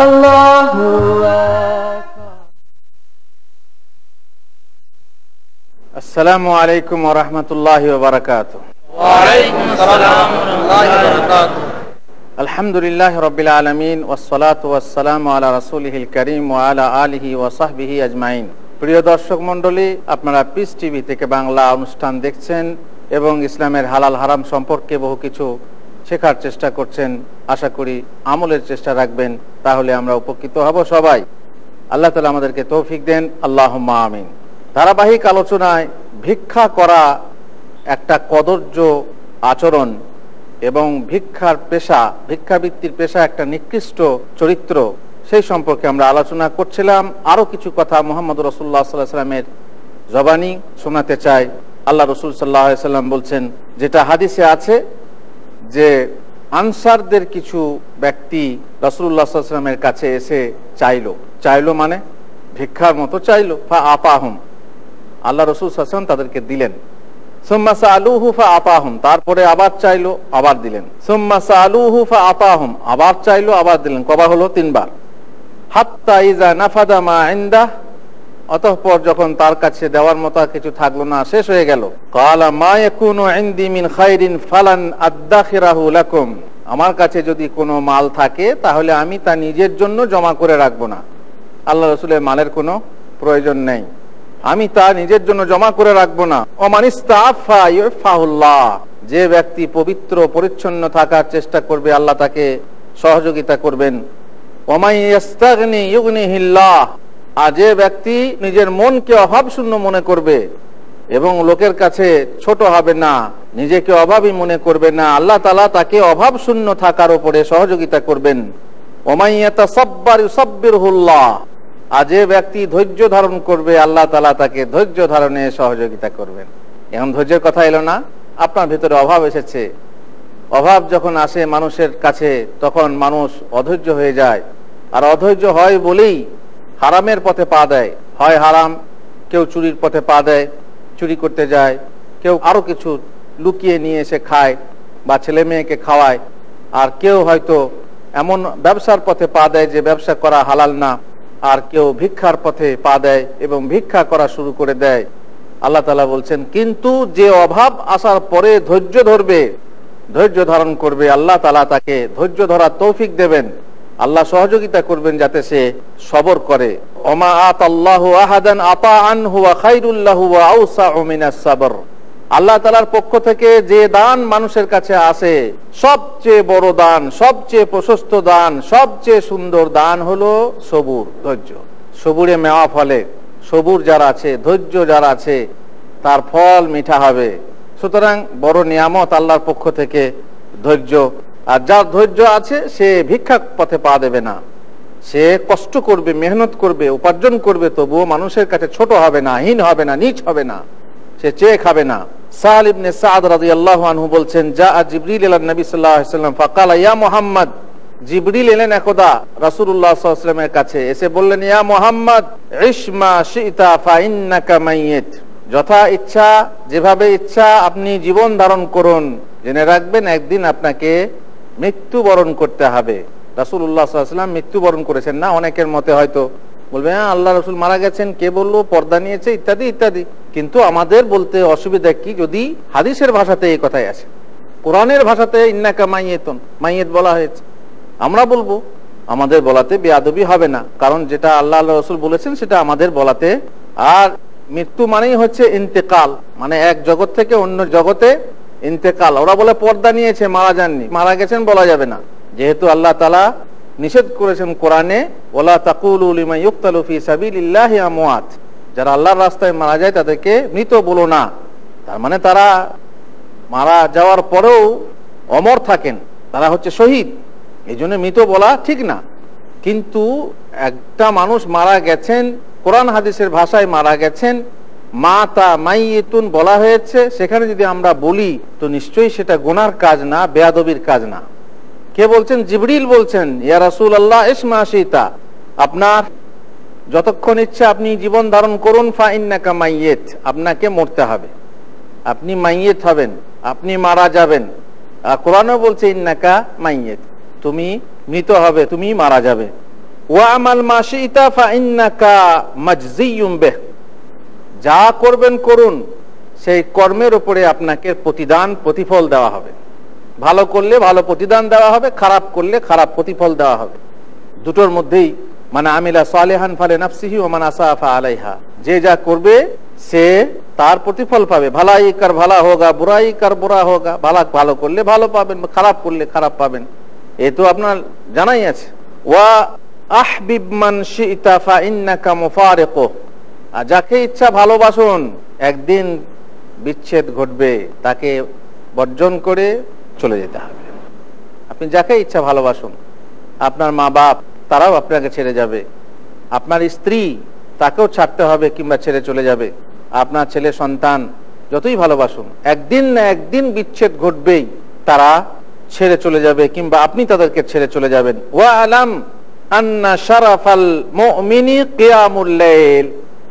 আল্লাহু আকবার। আসসালামু আলাইকুম ওয়া রাহমাতুল্লাহি ওয়া বারাকাতুহু। ওয়া আলাইকুম আসসালাম ওয়া রাহমাতুল্লাহি ওয়া বারাকাতুহু। আলহামদুলিল্লাহি রাব্বিল আলামিন ওয়াস সালাতু ওয়াস সালামু আলা রাসূলিহিল কারীম ওয়া আলা আলিহি ওয়া সাহবিহি আজমাইন। প্রিয় দর্শক মণ্ডলী, আপনারা পিস টিভি থেকে বাংলা অনুষ্ঠান দেখছেন এবং ইসলামের হালাল হারাম সম্পর্কে বহু কিছু শেখার চেষ্টা করছেন। আশা করি আমলের চেষ্টা রাখবেন, তাহলে আমরা উপকৃত হব সবাই। আল্লাহ তাআলা আমাদেরকে তৌফিক দেন, আল্লাহুম্মা আমিন। ধারাবাহিক আলোচনায় ভিক্ষা করা একটা কদর্য আচরণ এবং ভিক্ষার পেশা, ভিক্ষাবৃত্তির পেশা একটা নিকৃষ্ট চরিত্র, সেই সম্পর্কে আমরা আলোচনা করছিলাম। আরো কিছু কথা মুহাম্মদ রাসূলুল্লাহ সাল্লাল্লাহু আলাইহি ওয়াসাল্লামের জবানি শোনাতে চাই। আল্লাহ রাসূল সাল্লাল্লাহু আলাইহি ওয়াসাল্লাম বলছেন, যেটা হাদিসে আছে যে আনসারদের কিছু ব্যক্তি রাসূলুল্লাহ সাল্লাল্লাহু আলাইহি ওয়াসাল্লামের কাছে এসে চাইলো মানে ভিক্ষার মতো চাইলো। ফা আতাহুম, আল্লাহ রাসূল সাল্লাল্লাহু আলাইহি ওয়াসাল্লাম তাদেরকে দিলেন। সুম্মা সাআলুহু ফা আতাহুম, তারপরে আবার চাইলো, আবার দিলেন। সুম্মা সাআলুহু ফা আতাহুম, আবার চাইলো, আবার দিলেন। কবার হলো? 3 বার। হাত্তা ইযা নাফাদা মা ইনদাহ, অতঃপর যখন তার কাছে দেওয়ার মতো কিছু থাকলো না, শেষ হয়ে গেল। ক্বালা মা ইয়াকুনু ইনদি মিন খাইরিন ফালান আদাখিরাহু লাকুম, আমার কাছে যদি কোনো মাল থাকে তাহলে আমি তা নিজের জন্য জমা করে রাখবো না। আল্লাহ রাসূলের মালের কোনো প্রয়োজন নেই, আমি তা নিজের জন্য জমা করে রাখবো না। ওমানিস্তাফা ইউফাহুল্লাহ, যে ব্যক্তি পবিত্র পরিচ্ছন্ন থাকার চেষ্টা করবে আল্লাহ তাকে সহযোগিতা করবেন। ওমাইয়াস্তাগনি ইউগনিহিল্লাহ, আর যে ব্যক্তি নিজের মনকে অভাব শূন্য মনে করবে এবং লোকের কাছে ছোট হবে না, নিজেকে অভাবী মনে করবে না, আল্লাহ তাআলা তাকে অভাব শূন্য থাকার উপরে সহযোগিতা করবেন। ওমাইয়াতাসাব্বার ইউসাব্বিরহুল্লাহ, আর যে ব্যক্তি ধৈর্য ধারণ করবে আল্লাহ তাআলা তাকে ধৈর্য ধারণে সহযোগিতা করবেন। এখন ধৈর্যের কথা এলো না, আপনার ভিতরে অভাব এসেছে। অভাব যখন আসে মানুষের কাছে তখন মানুষ অধৈর্য হয়ে যায়, আর অধৈর্য হয় বলেই হারামের পথে পা দেয়। হয় হারাম, কেউ চুরির পথে পা দেয়, চুরি করতে যায়, কেউ আরো কিছু লুকিয়ে নিয়ে এসে খায় বা ছেলে মেয়েকে খাওয়ায়, আর কেউ হয়তো এমন ব্যবসার পথে পা দেয় যে ব্যবসা করা হালাল না, আর কেউ ভিক্ষার পথে পা দেয় এবং ভিক্ষা করা শুরু করে দেয়। আল্লাহ তাআলা বলছেন, কিন্তু যে অভাব আসার পরে ধৈর্য ধরবে, ধৈর্য ধারণ করবে, আল্লাহ তাআলা তাকে ধৈর্য ধরার তৌফিক দেবেন, আল্লাহ সহযোগিতা করবেন যাতে সে সবর করে। ওমা আতাল্লাহু আহাদান আতাআন হুয়া খায়রুল লাহু ওয়া আওসাউ মিনাস সাবর, আল্লাহ তাআলার পক্ষ থেকে যে দান মানুষের কাছে আসে, সবচেয়ে বড় দান, সবচেয়ে প্রশস্ত দান, সবচেয়ে সুন্দর দান হলো সবুর, ধৈর্য। সবুরে মেওয়া ফলে, সবুর যারা আছে, ধৈর্য যারা আছে, তার ফল মিঠা হবে। সুতরাং বড় নিয়ামত আল্লাহর পক্ষ থেকে ধৈর্য। আর যার ধৈর্য আছে সে ভিক্ষা পথে পা দেবে না, সে কষ্ট করবে, মেহনত করবে, উপার্জন করবে, তবুও মানুষের কাছে ছোট হবে না, হীন হবে না, নীচ হবে না, সে চেয়ে খাবে না। সাল ইবনে সাদ রাদিয়াল্লাহু আনহু বলছেন, জাআ জিবরিল ইলা নবী সাল্লাল্লাহু আলাইহি ওয়াসাল্লাম ফাকালা ইয়া মুহাম্মদ, জিবরিল এলেন একদা রাসূলুল্লাহ সাল্লাল্লাহু আলাইহি ওয়াসাল্লামের কাছে, এসে বললেন, ইয়া মুহাম্মদ ইশমা শিতা ফা ইন্নাকা মাইয়িত, যথা ইচ্ছা, যেভাবে ইচ্ছা আপনি জীবন ধারণ করুন, জেনে রাখবেন একদিন আপনাকে মৃত্যুবরণ করতে হবে। রাসূলুল্লাহ সাল্লাল্লাহু আলাইহি ওয়াসাল্লাম মৃত্যুবরণ করেছেন না। অনেকের মতে হয়তো বলবে, হ্যাঁ আল্লাহ রাসূল মারা গেছেন, কে বললো, পর্দা নিয়েছে, ইত্যাদি ইত্যাদি। কিন্তু আমাদের বলতে অসুবিধা কি যদি হাদিসের ভাষাতে এই কথাই আছে, কোরআনের ভাষাতে ইন্নাকা মাইয়িতুন, মাইয়িত বলা হয়েছে, আমরা বলবো, আমাদের বলাতে বেয়াদবি হবে না, কারণ যেটা আল্লাহ রাসূল বলেছেন সেটা আমাদের বলাতে। আর মৃত্যু মানেই হচ্ছে ইন্তেকাল, মানে এক জগৎ থেকে অন্য জগতে ইন্তেকাল। ওরা বলে পর্দা নিয়েছে, মারা যাননি, মারা গেছেন বলা যাবে না, যেহেতু আল্লাহ তাআলা নিষেধ করেছেন কোরআনে, ওয়ালা তাকুলু লিমান ইউকতালু ফি সাবিলিল্লাহি আমওয়াত, যারা আল্লাহর রাস্তায় মারা যায় তাদেরকে মৃত বলো না। তার মানে তারা মারা যাওয়ার পরেও অমর থাকেন, তারা হচ্ছে শহীদ, এই জন্য মৃত বলা ঠিক না। কিন্তু একটা মানুষ মারা গেছেন, কোরআন হাদিসের ভাষায় মারা গেছেন, মাতা মাইয়িতুন বলা হয়েছে, সেখানে যদি আমরা বলি তো নিশ্চয়ই সেটা গুনার কাজ না, বেয়াদবির কাজ না। কে বলছেন? জিবরিল বলছেন, ইয়া রাসূলুল্লাহ ইসমা শিতা, আপনার যতক্ষণ ইচ্ছা আপনি জীবন ধারণ করুন, ফা ইন্নাকা মাইয়িত, আপনাকে মরতে হবে, আপনি মাইয়িত হবেন, আপনি মারা যাবেন। কোরআনও বলছে ইন্নাকা মাইয়িত, তুমি মৃত হবে, তুমি মারা যাবে। ওয়া আমাল মা শি'তা ফাইন্নাকা মাজজিয়ুম বিহ, যা করবেন করুন, সেই কর্মের উপরে আপনাকে প্রতিফল দেওয়া হবে। ভালো করলে ভালো প্রতিদান দেওয়া হবে, খারাপ করলে খারাপ প্রতিফল দেওয়া হবে। দুটোর মধ্যেই মানে আমিলা সালিহান ফালিনাফসিহি ওয়া মান আসা ফাআলাইহা, যে যা করবে সে তার প্রতিফল পাবে। ভালাই কার ভালা হোগা, বুরাই কার বুরা হোগা। ভালো করলে ভালো পাবেন, খারাপ করলে খারাপ পাবেন, এ তো আপনার জানাই আছে। ওয়া আহবিব মান শি'তা ফাইন্নাকা মুফারিকু, আর যাকে ইচ্ছা ভালোবাসুন, একদিন বিচ্ছেদ ঘটবে, তাকে বর্জন করে চলে যেতে হবে। আপনি যাকে ইচ্ছা ভালোবাসুন, আপনার মা বাপ তারাও আপনাকে ছেড়ে যাবে, আপনার স্ত্রী তাকেও ছাড়তে হবে কিংবা ছেড়ে চলে যাবে, আপনার ছেলে সন্তান যতই ভালোবাসুন, একদিন না একদিন বিচ্ছেদ ঘটবেই, তারা ছেড়ে চলে যাবে কিংবা আপনি তাদেরকে ছেড়ে চলে যাবেন। ওয়া আলাম আন্না শারাফাল মুমিনি কিয়ামুল লাইল,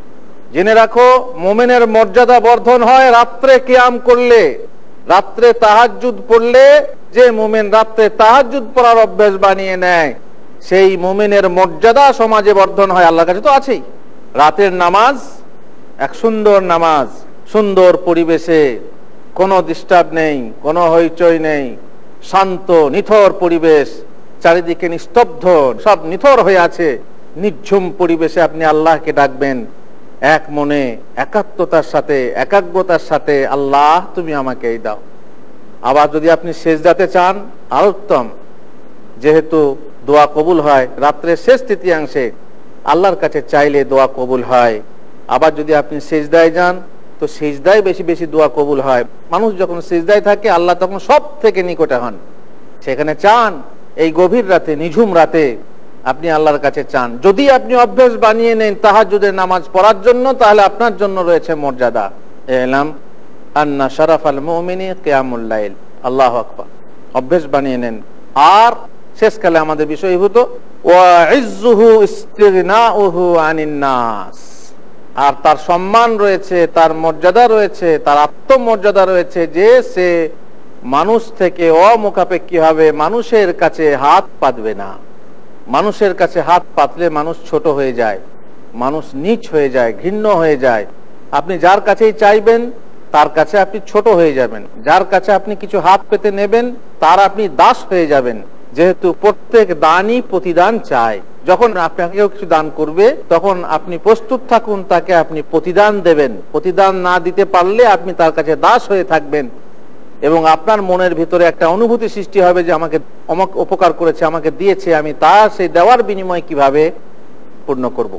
জেনে রাখো মুমিনের মর্যাদা বর্ধন হয় রাত্রে কিয়াম করলে, রাত্রে তাহাজ্জুদ পড়লে। যে মুমিন রাত্রে তাহাজ্জুদ পড়ার অভ্যাস বানিয়ে নেয়, সেই মুমিনের মর্যাদা সমাজে বর্ধন হয়, আল্লাহর কাছে তো আছেই। রাতের নামাজ এক সুন্দর নামাজ, সুন্দর পরিবেশে, কোনো ডিস্টার্ব নেই, কোনো হইচই নেই, শান্ত নিথর পরিবেশ, চারিদিকে নিস্তব্ধ, সব নিথর হয়ে আছে, নির্ঝুম পরিবেশে আপনি আল্লাহকে ডাকবেন এক মনে, একাত্মতার সাথে, একাগ্রতার সাথে, আল্লাহ তুমি আমাকে এই দাও। আবার যদি আপনি সেজদাতে চান আর উত্তম, যেহেতু দোয়া কবুল হয় রাত্রের শেষ তৃতীয়াংশে, আল্লাহর কাছে চাইলে দোয়া কবুল হয়। আবার যদি আপনি সেজদায় যান, তো সেজদায় বেশি বেশি দোয়া কবুল হয়। মানুষ যখন সেজদায় থাকে, আল্লাহ তখন সব থেকে নিকটে হন। সেখানে চান এই গভীর রাতে, নিঝুম রাতে আপনি আল্লাহর কাছে চান। যদি আপনি অভ্যাস বানিয়ে নেন তাহাজ্জুদের নামাজ পড়ার জন্য, তাহলে আপনার জন্য রয়েছে মর্যাদা। এলাম আন্না শারাফাল মুমিনি কিয়ামুল লাইল। আল্লাহু আকবার, অভ্যাস বানিয়ে নেন। আর শেষকালে আমাদের বিষয়ভূত ওয়া ইজ্জুহু ইস্তিগনাউহু আনিন নাস, আর তার সম্মান রয়েছে, তার মর্যাদা রয়েছে, তার আত্মমর্যাদা রয়েছে যে সে মানুষ থেকে অমুখাপেক্ষী হবে, মানুষের কাছে হাত পাতবে না। মানুষের কাছে হাত পাতলে মানুষ ছোট হয়ে যায়, মানুষ নীচ হয়ে যায়, ঘৃণ্য হয়ে যায়। আপনি যার কাছেই চাইবেন তার কাছে আপনি ছোট হয়ে যাবেন, যার কাছে আপনি কিছু হাত পেতে নেবেন তার আপনি দাস হয়ে যাবেন। যেহেতু প্রত্যেক দানই প্রতিদান চায়, যখন আপনাকে কেউ কিছু দান করবে তখন আপনি প্রস্তুত থাকুন, তাকে আপনি প্রতিদান দেবেন। প্রতিদান না দিতে পারলে আপনি তার কাছে দাস হয়ে থাকবেন এবং আপনার মনের ভিতরে একটা অনুভূতি সৃষ্টি হবে যে আমাকে অমুক উপকার করেছে, আমাকে দিয়েছে, আমি তার সেই দেওয়ার বিনিময় কিভাবে পূর্ণ করব।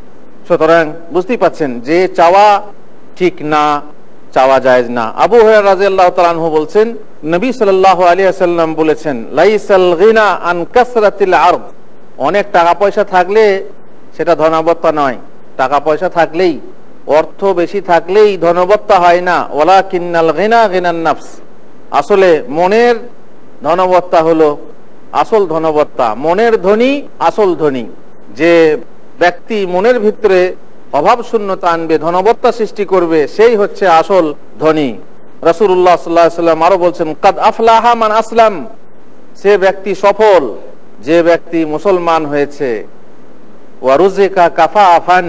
সুতরাং বুঝতেই পাচ্ছেন যে চাওয়া ঠিক না, চাওয়া জায়েজ না। আবু হুরায়রা রাদিয়াল্লাহু তাআলা আনহু বলছেন, নবী সাল্লাল্লাহু আলাইহি ওয়াসাল্লাম বলেছেন, লাইসাল গিনা আন কাসরাতিল আরদ, অনেক টাকা পয়সা থাকলে সেটা ধনবত্তা নয়। টাকা পয়সা থাকলেই, অর্থ বেশি থাকলেই ধনবত্তা হয় না। ওয়ালাকিন্নাল গিনা গিনান নাফস, আসলে মনের ধনবত্তা হলো আসল ধনবত্তা। মনের ধনী আসল ধনী। যে ব্যক্তি মনের ভিতরে অভাব শূন্যতা আনবে, ধনবত্তা সৃষ্টি করবে, সেই হচ্ছে আসল ধনী। রাসূলুল্লাহ সাল্লাল্লাহু আলাইহি ওয়াসাল্লাম আরো বলছেন, কাদ আফলাহা মান আসলাম, সে ব্যক্তি সফল যে ব্যক্তি মুসলমান হয়েছে। ওয়া রুজিকা কাফাফান,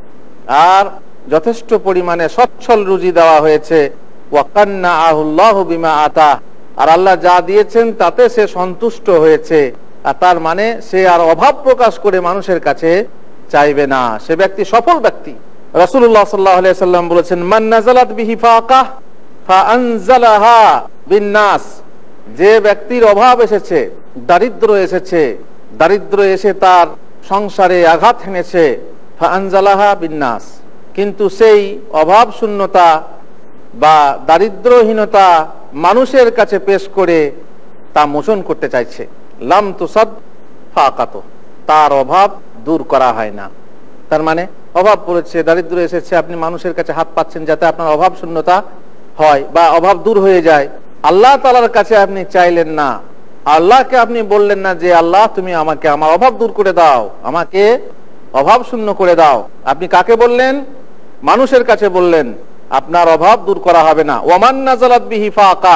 আর যথেষ্ট পরিমাণে সচ্ছল রুজি দেওয়া হয়েছে। ওয়া কান্নাআহুল্লাহু বিমা আতা, আর আল্লাহ যা দিয়েছেন তাতে সে সন্তুষ্ট হয়েছে। আর তার মানে সে আর অভাব প্রকাশ করে মানুষের কাছে চাইবে না, সে ব্যক্তি সফল ব্যক্তি। রাসূলুল্লাহ সাল্লাল্লাহু আলাইহি ওয়াসাল্লাম বলেছেন, মান নাযালাত বিহি ফাকাহ ফাআনজালাহা বিন্নাস, যে ব্যক্তির অভাব এসেছে, দারিদ্র এসেছে, দারিদ্র এসে তার সংসারে আঘাত হেনেছে, ফাআনজালাহা বিন্নাস, কিন্তু সেই অভাব শূন্যতা বা দারিদ্রহীনতা মানুষের কাছে পেশ করে তা মোচন করতে চাইছে। লাম তুসাদ ফাকাত, তার অভাব দূর করা হয় না। তার মানে অভাব পড়েছে, দারিদ্র এসেছে, আপনি মানুষের কাছে হাত পাচ্ছেন যাতে আপনার অভাব শূন্যতা হয় বা অভাব দূর হয়ে যায়। আল্লাহ তাআলার কাছে আপনি চাইলেন না, আল্লাহকে আপনি বললেন না যে আল্লাহ তুমি আমাকে আমার অভাব দূর করে দাও, আমাকে অভাব শূন্য করে দাও। আপনি কাকে বললেন? মানুষের কাছে বললেন, আপনার অভাব দূর করা হবে না। ওয়ামান নাযালাত বিহি ফাকা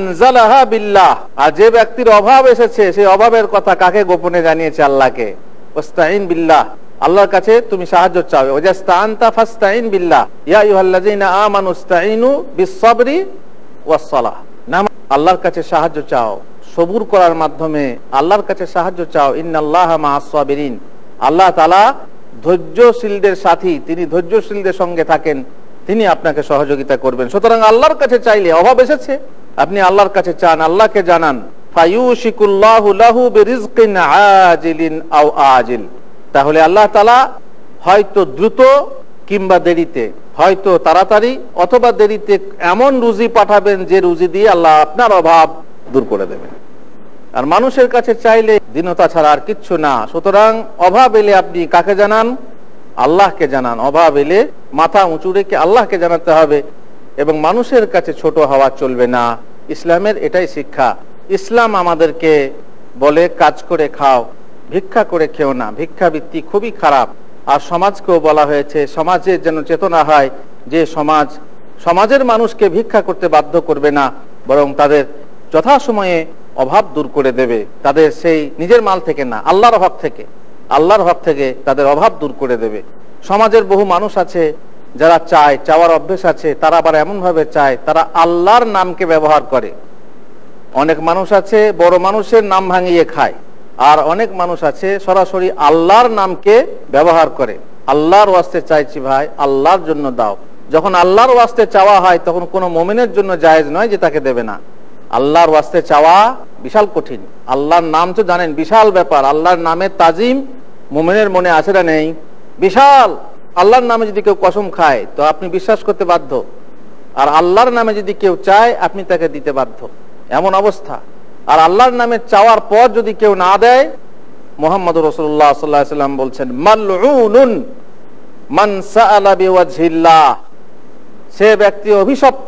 ফাআনজালাহা বিল্লাহ, আর যে ব্যক্তির অভাব এসেছে সেই অভাবের কথা কাকে গোপনে জানিয়েছে? আল্লাহকে। ওয়াস্তাইন বিল্লাহ, আল্লাহর কাছে তুমি সাহায্য চাও। ওয়াজাস্তাআনতা ফাস্তাইন বিল্লাহ, ইয়া আইয়ুহাল্লাযীনা আমানু ইসতাঈনু বিস-সাবরি ওয়াস-সালাহ। আল্লাহর কাছে সাহায্য চাও, সবুর করার মাধ্যমে আল্লাহর কাছে সাহায্য চাও। ইন্নাল্লাহা মা'আস-সাবিরিন, আল্লাহ তাআলা ধৈর্যশীলদের সাথী, তিনি ধৈর্যশীলদের সঙ্গে থাকেন, তিনি আপনাকে সহযোগিতা করবেন। সুতরাং আল্লাহর কাছে চাইলে, অভাব এসেছে আপনি আল্লাহর কাছে চান, আল্লাহকে জানান। ফায়ুশিকুল্লাহু লাহু বিরিজকিন আজিলিন আও আজিল, তাহলে আল্লাহ তাআলা হয়তো দ্রুত কিংবা দেরিতে, হয়তো তাড়াতাড়ি অথবা দেরিতে এমন রুজি পাঠাবেন যে রুজি দিয়ে আল্লাহ আপনার অভাব দূর করে দেবেন। আর মানুষের কাছে চাইলে দীনতা ছাড়া আর কিচ্ছু না। সুতরাং অভাব এলে আপনি কাকে জানান? আল্লাহকে জানান। অভাব এলে মাথা উঁচু রেখে আল্লাহকে জানাতে হবে এবং মানুষের কাছে ছোট হওয়া চলবে না। ইসলামের এটাই শিক্ষা। ইসলাম আমাদেরকে বলে কাজ করে খাও, ভিক্ষা করে খেও না। ভিক্ষাবৃত্তি খুবই খারাপ। আর সমাজকেও বলা হয়েছে সমাজের যেন চেতনা হয় যে সমাজের মানুষকে ভিক্ষা করতে বাধ্য করবে না, বরং তাদের যথাসময়ে অভাব দূর করে দেবে। তাদের সেই নিজের মাল থেকে না, আল্লাহর হক থেকে, আল্লাহর হক থেকে তাদের অভাব দূর করে দেবে। সমাজের বহু মানুষ আছে যারা চায়, চাওয়ার অভ্যেস আছে, তারা আবার এমন ভাবে চায় তারা আল্লাহর নামকে ব্যবহার করে। অনেক মানুষ আছে বড় মানুষের নাম ভাঙিয়ে খায়, আর অনেক মানুষ আছে সরাসরি আল্লাহর নামকে ব্যবহার করে। আল্লাহর ওয়াস্তে চাইছি ভাই, আল্লাহর জন্য দাও। যখন আল্লাহর ওয়াস্তে চাওয়া হয় তখন কোনো মুমিনের জন্য জায়েজ নয় যে তাকে দেবে না। আল্লাহর ওয়াস্তে চাওয়া বিশাল কঠিন। আল্লাহর নাম তো জানেন বিশাল ব্যাপার। আল্লাহর নামের তাজিম মুমিনের মনে আছে না নেই? বিশাল। আল্লাহর নামে যদি কেউ কসম খায় তো আপনি বিশ্বাস করতে বাধ্য, আর আল্লাহর নামে যদি কেউ চায় আপনি তাকে দিতে বাধ্য, এমন অবস্থা। আর আল্লাহর নামে চাওয়ার পর যদি কেউ না দেয়, মুহাম্মদুর রাসূলুল্লাহ সাল্লাল্লাহু আলাইহি ওয়াসাল্লাম বলছেন মালউনুন মান সাআলা বিওয়াজহিল্লাহ, সে ব্যক্তি অভিশপ্ত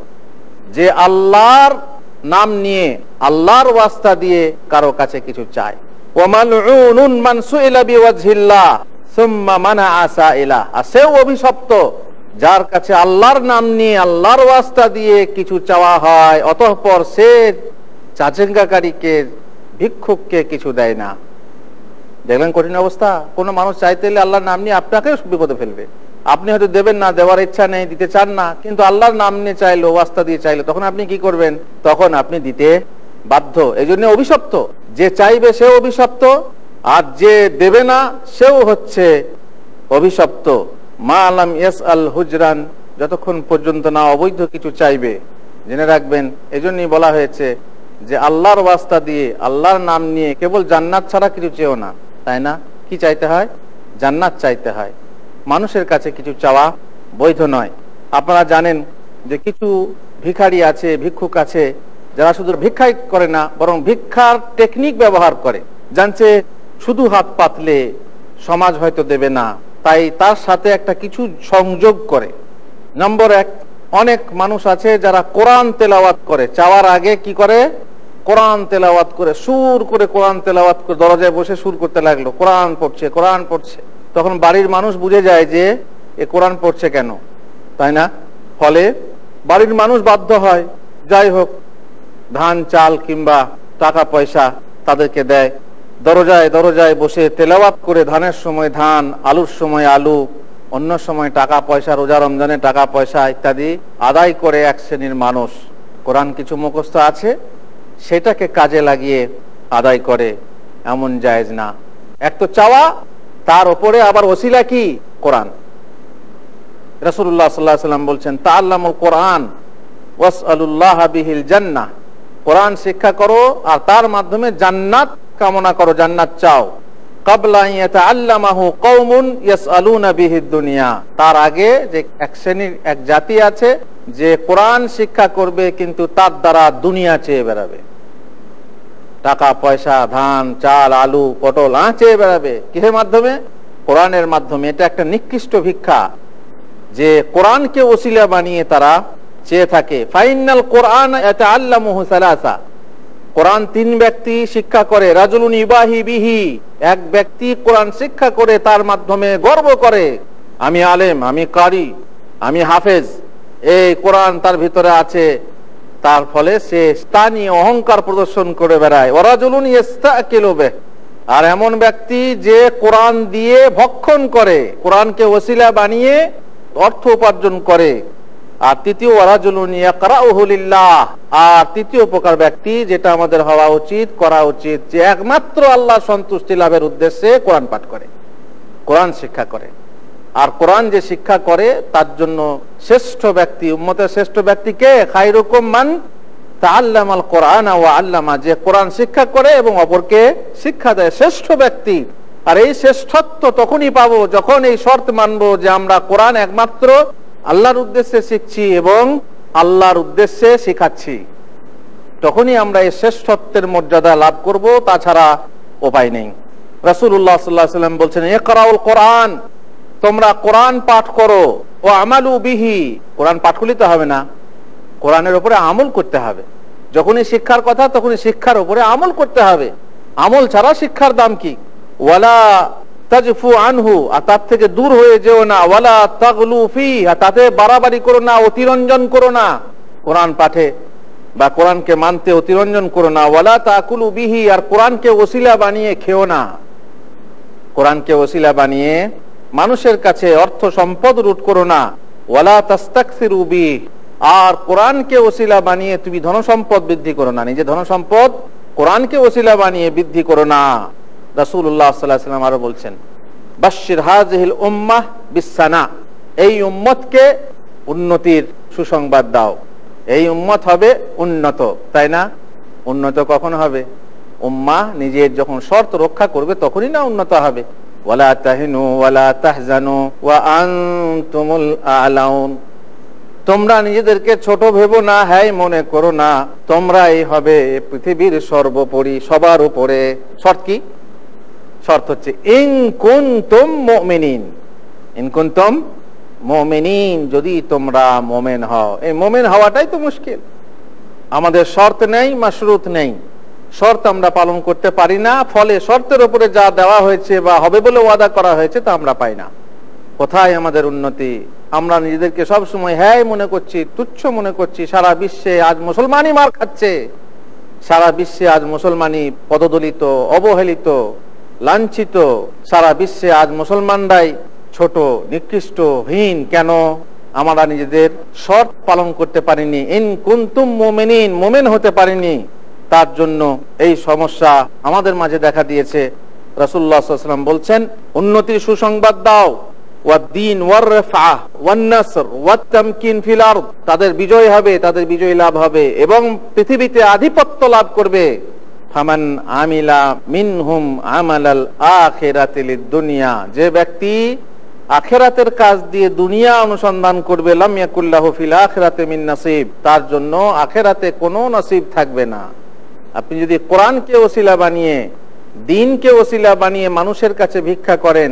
যে আল্লাহর নাম নিয়ে আল্লাহর ওয়াস্তা দিয়ে কারো কাছে কিছু চায়। ওয়া মালউনুন মান সুইলা বিওয়াজহিল্লাহ সুম্মা মানাআ সাইলা, আর সেও অভিশপ্ত যার কাছে আল্লাহর নাম নিয়ে আল্লাহর ওয়াস্তা দিয়ে কিছু চাওয়া হয় অতঃপর সে চাচেঙ্গাকারীকে, ভিক্ষুককে কিছু দেয় না। দেখলেন কঠিন অবস্থা। কোনো মানুষ চাইতে এলে আল্লাহর নাম নিয়ে আপনাকে বিপদে ফেলবে। আপনি হয়তো দেবেন না, দেওয়ার ইচ্ছা নেই, দিতে চান না, কিন্তু আল্লাহর নাম নিয়ে চাইলো, ওয়াস্তা দিয়ে চাইলো, তখন আপনি কি করবেন? তখন আপনি দিতে বাধ্য। এই জন্য অভিশপ্ত, যে চাইবে সেও অভিশপ্ত, আর যে দেবে না সেও হচ্ছে অভিশপ্ত। মা আলাম ইয়াসআল হুজরান, যতক্ষণ পর্যন্ত না অবৈধ কিছু চাইবে। জেনে রাখবেন, এজন্যই বলা হয়েছে যে আল্লাহর ওয়াস্তা দিয়ে আল্লাহর নাম নিয়ে কেবল জান্নাত ছাড়া কিছু চেও না, তাই না? কি চাইতে হয়? জান্নাত চাইতে হয়। মানুষের কাছে কিছু চাওয়া বৈধ নয়। আপনারা জানেন যে কিছু ভিখারি আছে, ভিক্ষুক আছে, যারা শুধু ভিক্ষাই করে না বরং ভিক্ষার টেকনিক ব্যবহার করে। জানছে শুধু হাত পাতলে সমাজ হয়তো দেবে না, তাই তার সাথে একটা কিছু সংযোগ করে। নম্বর এক, অনেক মানুষ আছে যারা কোরআন তেলাওয়াত করে, চাওয়ার আগে কি করে? কোরআন তেলাওয়াত করে, সুর করে কোরআন তেলাওয়াত করে, দরজায় বসে সুর করতে লাগলো, কোরআন পড়ছে, কোরআন পড়ছে। তখন বাড়ির মানুষ বুঝে যায় যে এ কোরআন পড়ছে কেন, তাই না? ফলে বাড়ির মানুষ বাধ্য হয়, যাই হোক ধান চাল কিংবা টাকা পয়সা তাদেরকে দেয়। দরজায় দরজায় বসে তেলাওয়াত করে, ধানের সময় ধান, আলুর সময় আলু, অন্য সময় টাকা পয়সা, রোজা রমজানে টাকা পয়সা ইত্যাদি আদায় করে এক শ্রেণীর মানুষ। কোরআন কিছু মুখস্থ আছে, সেটাকে কাজে লাগিয়ে আদায় করে, এমন জায়েজ না। এক তো চাওয়া, তার উপরে আবার ওসিলা কি? কোরআন। রাসূলুল্লাহ সাল্লাল্লাহু আলাইহি ওয়াসাল্লাম বলছেন তাআল্লামুল কোরআন ওয়াসআলুল্লাহ বিহিল জান্নাহ, কোরআন শিক্ষা করো আর তার মাধ্যমে জান্নাত কামনা করো, জান্নাত চাও। ক্বাবলা আন ইয়াতাআল্লামাহু কওমুন ইয়াসআলুনা বিহিদ দুনিয়া, তার আগে যে এক শ্রেণীর, এক জাতি আছে যে কোরআন শিক্ষা করবে কিন্তু তার দ্বারা দুনিয়া চেয়ে বেড়াবে, টাকা পয়সা, ধান চাল আলু পটল চেয়ে বেড়াবে। কিসের মাধ্যমে? কোরআনের মাধ্যমে। এটা একটা নিকৃষ্ট ভিক্ষা যে কোরআনকে ওসিলা বানিয়ে তারা চেয়ে থাকে। ফাইনাল কোরআন ইয়াতাআল্লামুহু সালাসা, কোরআন তিন ব্যক্তি শিক্ষা করে। রাজুলুন ইবাহি বিহি, এক ব্যক্তি কোরআন শিক্ষা করে তার মাধ্যমে গর্ব করে আমি আলেম, আমি কারি, আমি হাফেজ, এই কোরআন তার ভিতরে আছে। তার ফলে সে স্থানীয় অহংকার প্রদর্শন করে বেড়ায়। ওয়ারাজুলুন ইস্তাকিলু বিহি, আর এমন ব্যক্তি যে কোরআন দিয়ে ভক্ষণ করে, কোরআনকে ওসিলা বানিয়ে অর্থ উপার্জন করে। আর তৃতীয় ওয়ারাজুলুন ইয়াকরাউহু লিল্লাহ, আর তৃতীয় প্রকার ব্যক্তি যেটা আমাদের হওয়া উচিত, করা উচিত, যে একমাত্র আল্লাহ সন্তুষ্টি লাভের উদ্দেশ্যে কোরআন পাঠ করে, কোরআন শিক্ষা করে। আর কোরআন যে শিক্ষা করে তার জন্য শ্রেষ্ঠ ব্যক্তি, উম্মতের শ্রেষ্ঠ ব্যক্তি কে? খায়রুকুম মান তাআল্লামাল কোরআন ওয়া আল্লামা, যে কোরআন শিক্ষা করে এবং অপরকে শিক্ষা দেয়, শ্রেষ্ঠ ব্যক্তি। আর এই শ্রেষ্ঠত্ব তখনই পাবো যখন এই শর্ত মানবো যে আমরা কোরআন একমাত্র আল্লাহর উদ্দেশ্যে শিখছি এবং আল্লাহর উদ্দেশ্যে শিখাচ্ছি। তখনই আমরা এই শ্রেষ্ঠত্বের মর্যাদা লাভ করব, তাছাড়া উপায় নেই। রাসূলুল্লাহ সাল্লাল্লাহু আলাইহি ওয়াসাল্লাম বলছেন, ইকরাউল কোরআন, তোমরা কোরআন পাঠ করো, ও আমালু বিহি, কোরআন পাঠ করতে হবে না, কোরআনের উপরে আমল করতে হবে। যখনই শিক্ষার কথা তখনই শিক্ষার উপরে আমল করতে হবে। আমল ছাড়া শিক্ষার দাম কি? ওয়ালা তাজফু আনহু, আর তার থেকে দূর হয়ে যেও না। ওয়ালা তাগলু ফি, আর তাতে বাড়াবাড়ি করো না, অতিরঞ্জন করো না। কোরআন পাঠে বা কোরআনকে মানতে অতিরঞ্জন করো না। ওয়ালা তাকুলু বিহি, আর কোরআনকে ওসিলা বানিয়ে খেও না। কোরআনকে ওসিলা বানিয়ে মানুষের কাছে অর্থ সম্পদ লুট করো না। ওয়ালা তাস্তাকসিরু বিহি, আর কোরআনকে ওসিলা বানিয়ে তুমি ধনসম্পদ বৃদ্ধি করো না, নিজে ধনসম্পদ কোরআনকে ওসিলা বানিয়ে বৃদ্ধি করো না। রাসূলুল্লাহ সাল্লাল্লাহু আলাইহি ওয়াসাল্লাম আরো বলছেন, বাশশির হাযিহিল উম্মাহ বিসসানা, এই উম্মতকে উন্নতির সুসংবাদ দাও। এই উম্মত হবে উন্নত, তাই না? উন্নত কখন হবে? উম্মাহ নিজের যখন শর্ত রক্ষা করবে তখনই না উন্নত হবে। ওয়ালা তাহিনু ওয়ালা তাহজানু ওয়া আনতুমুল আ'লাউন, তোমরা নিজেদেরকে ছোট ভেবো না, হ্যাঁ মনে করো না, তোমরাই হবে পৃথিবীর সর্বোপরি, সবার উপরে। শর্ত কি? শর্ত হচ্ছে ইন কুনতুম মুমিনিন, ইন কুনতুম মুমিনিন, যদি তোমরা মুমিন হও। এই মুমিন হওয়াটাই তো মুশকিল। আমাদের শর্ত নেই, মাশরুত নেই, শর্ত আমরা পালন করতে পারি না, ফলে শর্তের উপরে যা দেওয়া হয়েছে বা হবে বলে ওয়াদা করা হয়েছে তা আমরা পাই না। কোথায় আমাদের উন্নতি? আমরা নিজেদেরকে সব সময় হ্যাঁ মনে করছি, তুচ্ছ মনে করছি। সারা বিশ্বে আজ মুসলমানই মার খাচ্ছে, সারা বিশ্বে আজ মুসলমানই পদদলিত, অবহেলিত, লাঞ্ছিত। সারা বিশ্বে আজ মুসলমানরাই ছোট, নিকৃষ্ট, হীন। কেন? আমরা নিজেদের শর্ত পালন করতে পারিনি, ইন কুনতুম মুমিনিন, মুমিন হতে পারিনি। তার জন্য এই সমস্যা আমাদের মাঝে দেখা দিয়েছে। রাসূলুল্লাহ সাল্লাল্লাহু আলাইহি ওয়াসাল্লাম বলছেন, উন্নতির সুসংবাদ দাও, ওয়াদ-দ্বীন ওয়ার-রিফআহ ওয়ান-নাসর ওয়াত-তামকিন ফিল আরদ, তাদের বিজয় হবে, তাদের বিজয় লাভ হবে এবং পৃথিবীতে আধিপত্য লাভ করবে। ফামান আমিলা মিনহুম আমালাল আখিরাতি লিদ-দুনিয়া, যে ব্যক্তি আখিরাতের কাজ দিয়ে দুনিয়া অনুসন্ধান করবে, লাম ইয়াকুল্লাহু ফিল আখিরাতি মিন নাসিব, তার জন্য আখিরাতে কোনো নসিব থাকবে না। আপনি যদি কোরআনকে ওসিলা বানিয়ে, দ্বীনকে ওসিলা বানিয়ে মানুষের কাছে ভিক্ষা করেন,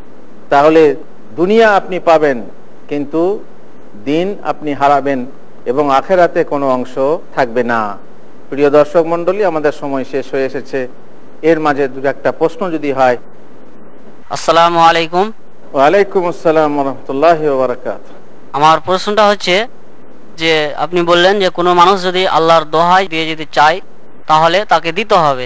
তাহলে দুনিয়া আপনি পাবেন, কিন্তু দ্বীন আপনি হারাবেন এবং আখিরাতে কোনো অংশ থাকবে না। প্রিয় দর্শক মণ্ডলী, আমাদের সময় শেষ হয়ে এসেছে। এর মাঝে দু একটা প্রশ্ন যদি হয়। আসসালামু আলাইকুম। ওয়ালাইকুম আসসালাম ওয়া রাহমাতুল্লাহি ওয়া বারাকাতুহু। আমার প্রশ্নটা হচ্ছে যে আপনি বললেন যে কোনো মানুষ যদি আল্লাহর দোহাই দিয়ে যদি চায় তাহলে তাকে দিতে হবে,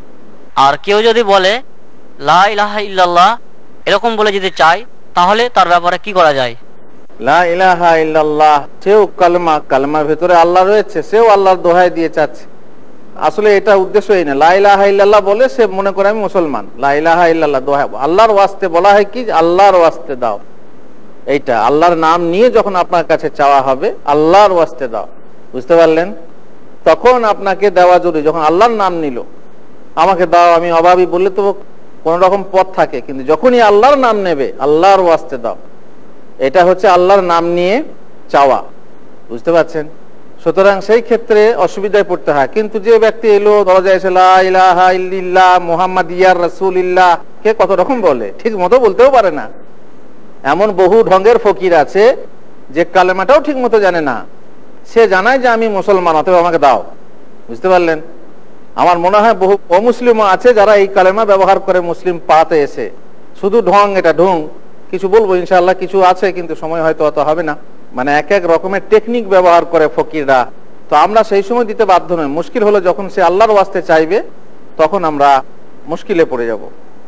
আর কেউ যদি বলে লা ইলাহা ইল্লাল্লাহ এরকম বলে যদি চায় তাহলে তার ব্যাপারে কি করা যায়? লা ইলাহা ইল্লাল্লাহ, সেও কালেমা, কালেমার ভিতরে আল্লাহ রয়েছে, সেও আল্লাহর দোহাই দিয়ে চাচ্ছে। আসলে এটা উদ্দেশ্য এই না। লা ইলাহা ইল্লাল্লাহ বলে সে মনে করে আমি মুসলমান। লা ইলাহা ইল্লাল্লাহ দোহাই, আল্লাহর ওয়াস্তে বলা হয় কি, আল্লাহর ওয়াস্তে দাও। এইটা আল্লাহর নাম নিয়ে যখন আপনার কাছে চাওয়া হবে, আল্লাহর ওয়াস্তে দাও, বুঝতে পারলেন? তখন আপনাকে দেওয়া জরুরি। যখন আল্লাহর নাম নিল, আমাকে দাও, আমি অভাবী, বললে তো কোন রকম পথ থাকে, কিন্তু যখনই আল্লাহর নাম নেবে, আল্লাহর ওয়াস্তে দাও, এটা হচ্ছে আল্লাহর নাম নিয়ে চাওয়া, বুঝতে পারছেন? সুতরাং সেই ক্ষেত্রে অসুবিধায় পড়তে হয়। কিন্তু যে ব্যক্তি এলো, দরজায় এসে লা ইলাহা ইল্লাল্লাহ মুহাম্মাদিয়ার রাসূলুল্লাহ, কে কত রকম বলে, ঠিক মতো বলতেও পারে না। এমন বহু ঢঙ্গের ফকির আছে যে কালেমাটাও ঠিক মতো জানে না। সে জানায় যে আমি মুসলমান, অতএব আমাকে দাও, বুঝতে পারলেন? আমার মনে হয় বহু অমুসলিমও আছে যারা এই কালেমা ব্যবহার করে মুসলিম পাতে এসে। শুধু ঢং, এটা ঢং। কিছু বলবো ইনশাআল্লাহ, কিছু আছে, কিন্তু সময় হয়তো অত হবে না। মানে এক এক রকমের টেকনিক ব্যবহার করে ফকিররা। তো আমরা সেই সময় দিতে বাধ্য নই। মুশকিল হলো যখন সে আল্লাহর ওয়াস্তে চাইবে, তখন আমরা মুশকিলে পড়ে যাব।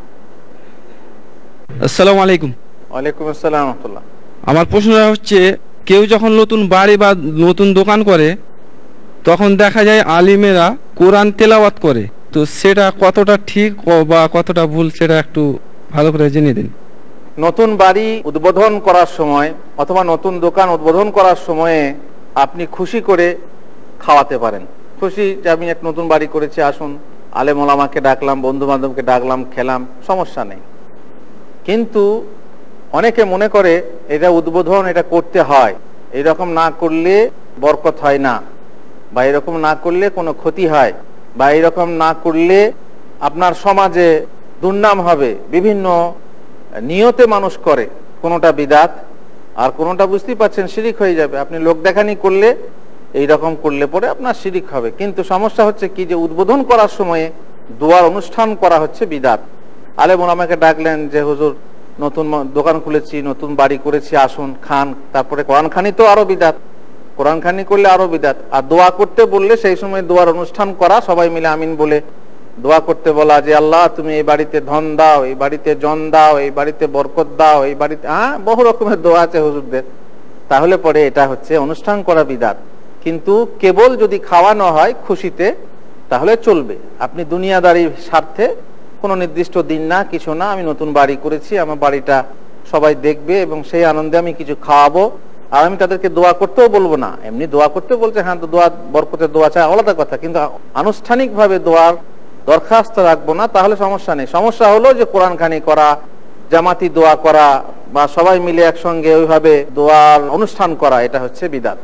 আসসালামু আলাইকুম। ওয়ালাইকুম আসসালাম ওয়া রাহমাতুল্লাহ। আমার প্রশ্নটা হচ্ছে, কেউ যখন নতুন বাড়ি বা নতুন দোকান করে তখন দেখা যায় আলিমেরা কোরআন তেলাওয়াত করে, তো সেটা কতটা ঠিক বা কতটা ভুল সেটা একটু ভালো করে জেনে দিন। নতুন বাড়ি উদ্বোধন করার সময় অথবা নতুন দোকান উদ্বোধন করার সময়ে আপনি খুশি করে খাওয়াতে পারেন। খুশি যে আমি এক নতুন বাড়ি করেছি, আসুন, আলেম ওলামাকে ডাকলাম, বন্ধু বান্ধবকে ডাকলাম, খেলাম, সমস্যা নেই। কিন্তু অনেকে মনে করে এটা উদ্বোধন, এটা করতে হয়, এইরকম না করলে বরকত হয় না, বা এরকম না করলে কোনো ক্ষতি হয়, বা এরকম না করলে আপনার সমাজে দুর্নাম হবে। বিভিন্ন নিয়তে মানুষ করে, কোনোটা বিদাত আর কোনোটা বুঝতেই পারছেন শিরিক হয়ে যাবে। আপনি লোক দেখানি করলে, এইরকম করলে পরে আপনার শিরিক হবে। কিন্তু সমস্যা হচ্ছে কি, যে উদ্বোধন করার সময়ে দোয়ার অনুষ্ঠান করা হচ্ছে বিদাত। আলেম ওলামাকে ডাকলেন যে হুজুর নতুন দোকান খুলেছি, নতুন বাড়ি করেছি, আসুন খান, তারপরে কোরআন খানি তো আরো বিদাত, কোরআন খানি করলে আরো বিদাত। আর দোয়া করতে বললে সেই সময় দোয়ার অনুষ্ঠান করা, সবাই মিলে আমিন বলে দোয়া করতে বলা যে আল্লাহ তুমি এই বাড়িতে ধন দাও, এই বাড়িতে জন দাও, এই বাড়িতে বরকত দাও, এই বাড়িতে বহু রকমের দোয়া আছে হুজুরদের। তাহলে পরে এটা হচ্ছে অনুষ্ঠান করা বিদাত। কিন্তু কেবল যদি খাওয়ানো হয় খুশিতে তাহলে চলবে। আপনি দুনিয়াদারির স্বার্থে কোনো নির্দিষ্ট দিন না, কিছু না, আমি নতুন বাড়ি করেছি, আমার বাড়িটা সবাই দেখবে এবং সেই আনন্দে আমি কিছু খাওয়াবো, আর আমি তাদেরকে দোয়া করতেও বলবো না। এমনি দোয়া করতে বলছে, হ্যাঁ তো দোয়া বরকতের দোয়া চাই, আলাদা কথা, কিন্তু আনুষ্ঠানিকভাবে দোয়ার দরখাস্ত রাখবো না, তাহলে সমস্যা নেই। সমস্যা হলো যে কোরআন খানি করা, জামাতি দোয়া করা, বা সবাই মিলে একসঙ্গে ওইভাবে দোয়ার অনুষ্ঠান করা, এটা হচ্ছে বিদাত।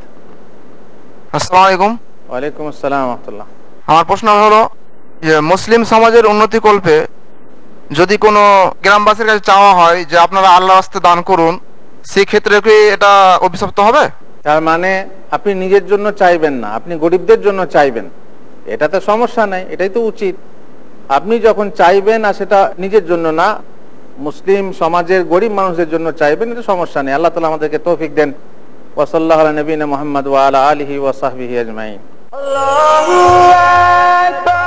আসসালামু আলাইকুম। ওয়ালাইকুম আসসালাম ওয়া রাহমাতুল্লাহ। আমার প্রশ্ন হলো যে মুসলিম সমাজের উন্নতি কল্পে যদি কোনো গ্রামবাসীর কাছে চাওয়া হয় যে আপনারা আল্লাহর রাস্তে দান করুন, সেই ক্ষেত্রে কি এটা অভিশপ্ত হবে? তার মানে আপনি নিজের জন্য চাইবেন না, আপনি গরিবদের জন্য চাইবেন, এটাতে সমস্যা নাই, এটাই তো উচিত। আপনি যখন চাইবেন আর সেটা নিজের জন্য না, মুসলিম সমাজের গরিব মানুষদের জন্য চাইবেন, এটা সমস্যা নেই। আল্লাহ তাআলা আমাদেরকে তৌফিক দেন। ওয়া সাল্লাল্লাহু আলা নবিয়িনা মুহাম্মদ ওয়া আলা আলিহি ওয়া সাহবিহি আজমাইন। আল্লাহু আকবার।